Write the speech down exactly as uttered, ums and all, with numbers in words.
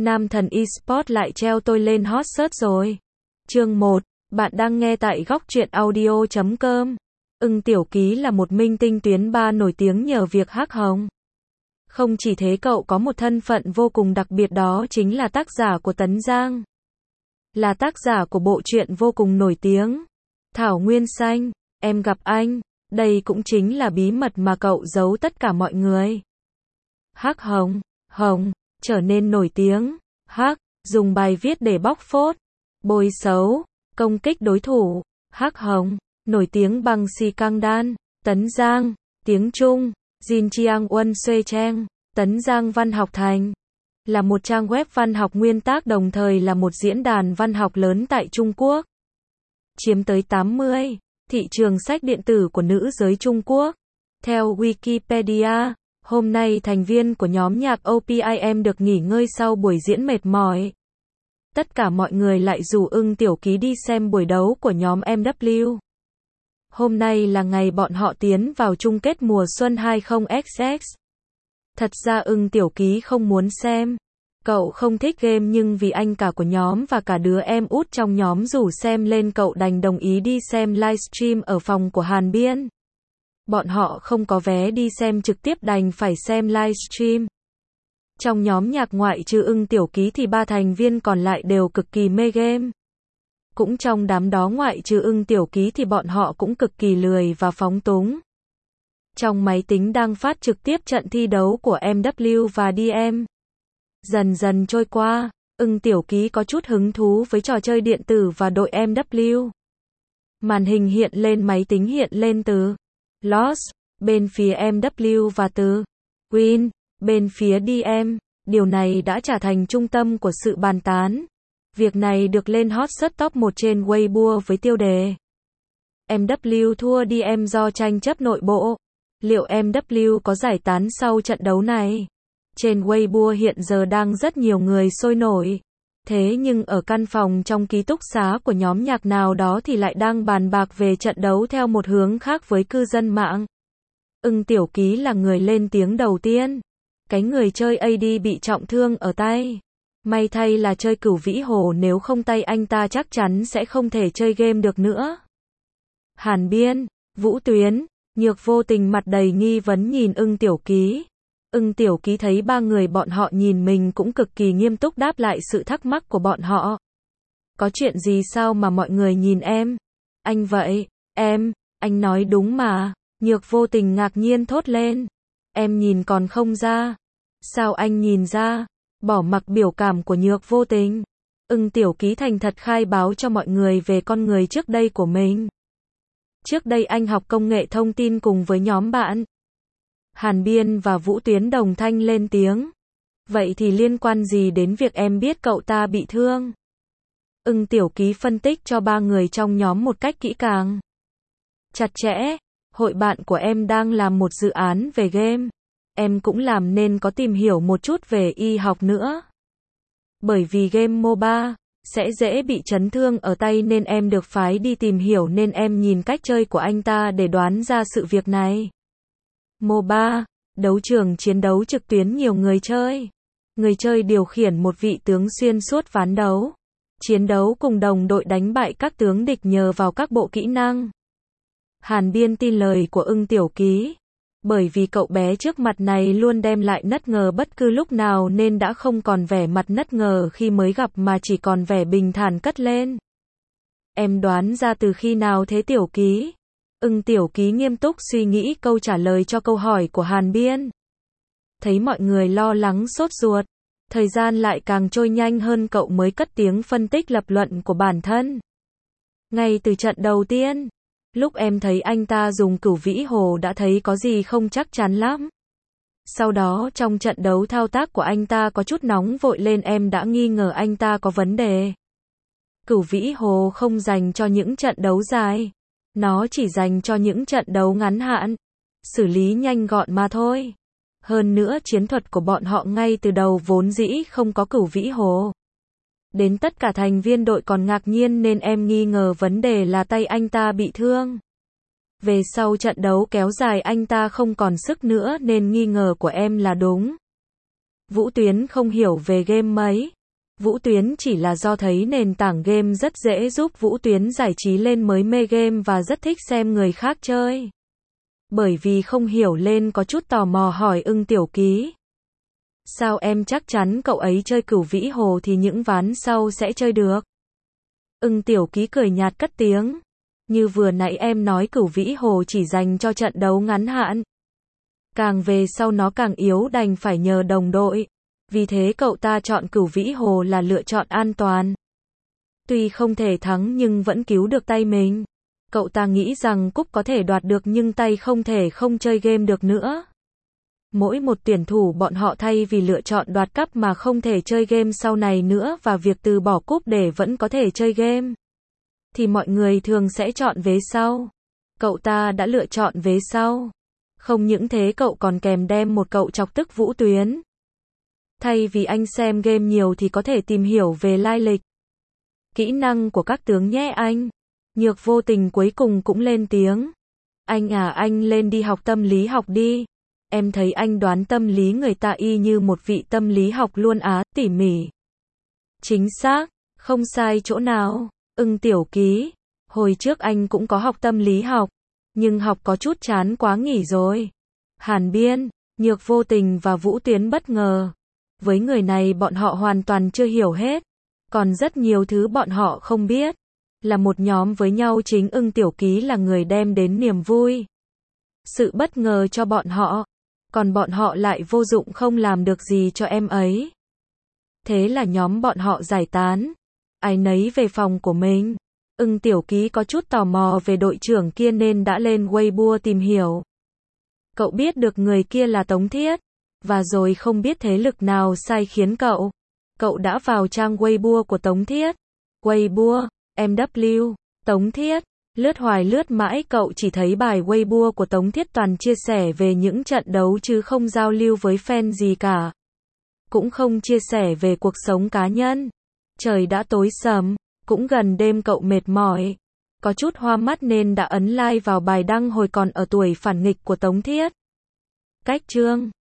Nam thần eSports lại treo tôi lên hot search rồi. Chương một, bạn đang nghe tại góc truyện audio chấm com. Ưng Tiểu Ký là một minh tinh tuyến ba nổi tiếng nhờ việc hắc hồng. Không chỉ thế, cậu có một thân phận vô cùng đặc biệt, đó chính là tác giả của Tấn Giang. Là tác giả của bộ truyện vô cùng nổi tiếng Thảo Nguyên Xanh, Em Gặp Anh. Đây cũng chính là bí mật mà cậu giấu tất cả mọi người. Hắc hồng, hồng, trở nên nổi tiếng. Hắc, dùng bài viết để bóc phốt, bôi xấu, công kích đối thủ. Hắc hồng, nổi tiếng bằng Si Căng Đan, Tấn Giang, tiếng Trung, Jin Chiang Uân Xuê Cheng. Tấn Giang Văn học Thành là một trang web văn học nguyên tác, đồng thời là một diễn đàn văn học lớn tại Trung Quốc, chiếm tới tám mươi thị trường sách điện tử của nữ giới Trung Quốc. Theo Wikipedia, hôm nay thành viên của nhóm nhạc o pê i em được nghỉ ngơi sau buổi diễn mệt mỏi. Tất cả mọi người lại rủ Ưng Tiểu Ký đi xem buổi đấu của nhóm em vê kép. Hôm nay là ngày bọn họ tiến vào chung kết mùa xuân hai không xx. Thật ra Ưng Tiểu Ký không muốn xem. Cậu không thích game, nhưng vì anh cả của nhóm và cả đứa em út trong nhóm rủ xem lên, cậu đành đồng ý đi xem livestream ở phòng của Hàn Biên. Bọn họ không có vé đi xem trực tiếp đành phải xem livestream. Trong nhóm nhạc ngoại trừ Ưng Tiểu Ký thì ba thành viên còn lại đều cực kỳ mê game. Cũng trong đám đó, ngoại trừ Ưng Tiểu Ký thì bọn họ cũng cực kỳ lười và phóng túng. Trong máy tính đang phát trực tiếp trận thi đấu của em vê kép và đê em. Dần dần trôi qua, Ưng Tiểu Ký có chút hứng thú với trò chơi điện tử và đội em vê kép. Màn hình hiện lên máy tính hiện lên từ Lost bên phía em vê kép và từ Win bên phía đê em. Điều này đã trở thành trung tâm của sự bàn tán. Việc này được lên hot search top một trên Weibo với tiêu đề em vê kép thua đê em do tranh chấp nội bộ. Liệu em vê kép có giải tán sau trận đấu này? Trên Weibo hiện giờ đang rất nhiều người sôi nổi. Thế nhưng ở căn phòng trong ký túc xá của nhóm nhạc nào đó thì lại đang bàn bạc về trận đấu theo một hướng khác với cư dân mạng. Ưng Tiểu Ký là người lên tiếng đầu tiên. Cái người chơi a đê bị trọng thương ở tay. May thay là chơi Cửu Vĩ Hồ, nếu không tay anh ta chắc chắn sẽ không thể chơi game được nữa. Hàn Biên, Vũ Tuyến, Nhược Vô Tình mặt đầy nghi vấn nhìn Ưng Tiểu Ký. Ưng Tiểu Ký thấy ba người bọn họ nhìn mình cũng cực kỳ nghiêm túc đáp lại sự thắc mắc của bọn họ. Có chuyện gì sao mà mọi người nhìn em? Anh vậy, em, anh nói đúng mà. Nhược Vô Tình ngạc nhiên thốt lên. Em nhìn còn không ra. Sao anh nhìn ra? Bỏ mặc biểu cảm của Nhược Vô Tình, Ưng Tiểu Ký thành thật khai báo cho mọi người về con người trước đây của mình. Trước đây anh học công nghệ thông tin cùng với nhóm bạn. Hàn Biên và Vũ Tuyến đồng thanh lên tiếng. Vậy thì liên quan gì đến việc em biết cậu ta bị thương? Ưng Tiểu Ký phân tích cho ba người trong nhóm một cách kỹ càng, chặt chẽ. Hội bạn của em đang làm một dự án về game. Em cũng làm nên có tìm hiểu một chút về y học nữa. Bởi vì game MOBA sẽ dễ bị chấn thương ở tay nên em được phái đi tìm hiểu, nên em nhìn cách chơi của anh ta để đoán ra sự việc này. MOBA, đấu trường chiến đấu trực tuyến nhiều người chơi. Người chơi điều khiển một vị tướng xuyên suốt ván đấu. Chiến đấu cùng đồng đội đánh bại các tướng địch nhờ vào các bộ kỹ năng. Hàn Biên tin lời của Ưng Tiểu Ký. Bởi vì cậu bé trước mặt này luôn đem lại bất ngờ bất cứ lúc nào nên đã không còn vẻ mặt bất ngờ khi mới gặp mà chỉ còn vẻ bình thản cất lên. Em đoán ra từ khi nào thế Tiểu Ký? Ưng Tiểu Ký nghiêm túc suy nghĩ câu trả lời cho câu hỏi của Hàn Biên. Thấy mọi người lo lắng sốt ruột, thời gian lại càng trôi nhanh hơn, cậu mới cất tiếng phân tích lập luận của bản thân. Ngay từ trận đầu tiên, lúc em thấy anh ta dùng Cửu Vĩ Hồ đã thấy có gì không chắc chắn lắm. Sau đó trong trận đấu thao tác của anh ta có chút nóng vội lên, em đã nghi ngờ anh ta có vấn đề. Cửu Vĩ Hồ không dành cho những trận đấu dài. Nó chỉ dành cho những trận đấu ngắn hạn. Xử lý nhanh gọn mà thôi. Hơn nữa chiến thuật của bọn họ ngay từ đầu vốn dĩ không có Cửu Vĩ Hồ. Đến tất cả thành viên đội còn ngạc nhiên nên em nghi ngờ vấn đề là tay anh ta bị thương. Về sau trận đấu kéo dài anh ta không còn sức nữa nên nghi ngờ của em là đúng. Vũ Tuyến không hiểu về game mấy. Vũ Tuyến chỉ là do thấy nền tảng game rất dễ giúp Vũ Tuyến giải trí lên mới mê game và rất thích xem người khác chơi. Bởi vì không hiểu lên có chút tò mò hỏi Ưng Tiểu Ký. Sao em chắc chắn cậu ấy chơi Cửu Vĩ Hồ thì những ván sau sẽ chơi được? Ưng Tiểu Ký cười nhạt cất tiếng. Như vừa nãy em nói Cửu Vĩ Hồ chỉ dành cho trận đấu ngắn hạn. Càng về sau nó càng yếu đành phải nhờ đồng đội. Vì thế cậu ta chọn Cửu Vĩ Hồ là lựa chọn an toàn. Tuy không thể thắng nhưng vẫn cứu được tay mình. Cậu ta nghĩ rằng cúp có thể đoạt được nhưng tay không thể không chơi game được nữa. Mỗi một tuyển thủ bọn họ thay vì lựa chọn đoạt cúp mà không thể chơi game sau này nữa và việc từ bỏ cúp để vẫn có thể chơi game. Thì mọi người thường sẽ chọn vế sau. Cậu ta đã lựa chọn vế sau. Không những thế cậu còn kèm đem một cậu chọc tức Vũ Tuyến. Thay vì anh xem game nhiều thì có thể tìm hiểu về lai lịch, kỹ năng của các tướng nhé anh. Nhược Vô Tình cuối cùng cũng lên tiếng. Anh à anh lên đi học tâm lý học đi. Em thấy anh đoán tâm lý người ta y như một vị tâm lý học luôn á, tỉ mỉ. Chính xác, không sai chỗ nào. Ưng Tiểu Ký, hồi trước anh cũng có học tâm lý học, nhưng học có chút chán quá nghỉ rồi. Hàn Biên, Nhược Vô Tình và Vũ Tuyến bất ngờ. Với người này bọn họ hoàn toàn chưa hiểu hết. Còn rất nhiều thứ bọn họ không biết. Là một nhóm với nhau chính Ưng Tiểu Ký là người đem đến niềm vui. Sự bất ngờ cho bọn họ. Còn bọn họ lại vô dụng không làm được gì cho em ấy. Thế là nhóm bọn họ giải tán. Ai nấy về phòng của mình. Ưng Tiểu Ký có chút tò mò về đội trưởng kia nên đã lên Weibo tìm hiểu. Cậu biết được người kia là Tống Thiết. Và rồi không biết thế lực nào sai khiến cậu. Cậu đã vào trang Weibo của Tống Thiết. Weibo, em vê kép, Tống Thiết. Lướt hoài lướt mãi cậu chỉ thấy bài Weibo của Tống Thiết toàn chia sẻ về những trận đấu chứ không giao lưu với fan gì cả. Cũng không chia sẻ về cuộc sống cá nhân. Trời đã tối sầm, cũng gần đêm cậu mệt mỏi. Có chút hoa mắt nên đã ấn like vào bài đăng hồi còn ở tuổi phản nghịch của Tống Thiết. Cách chương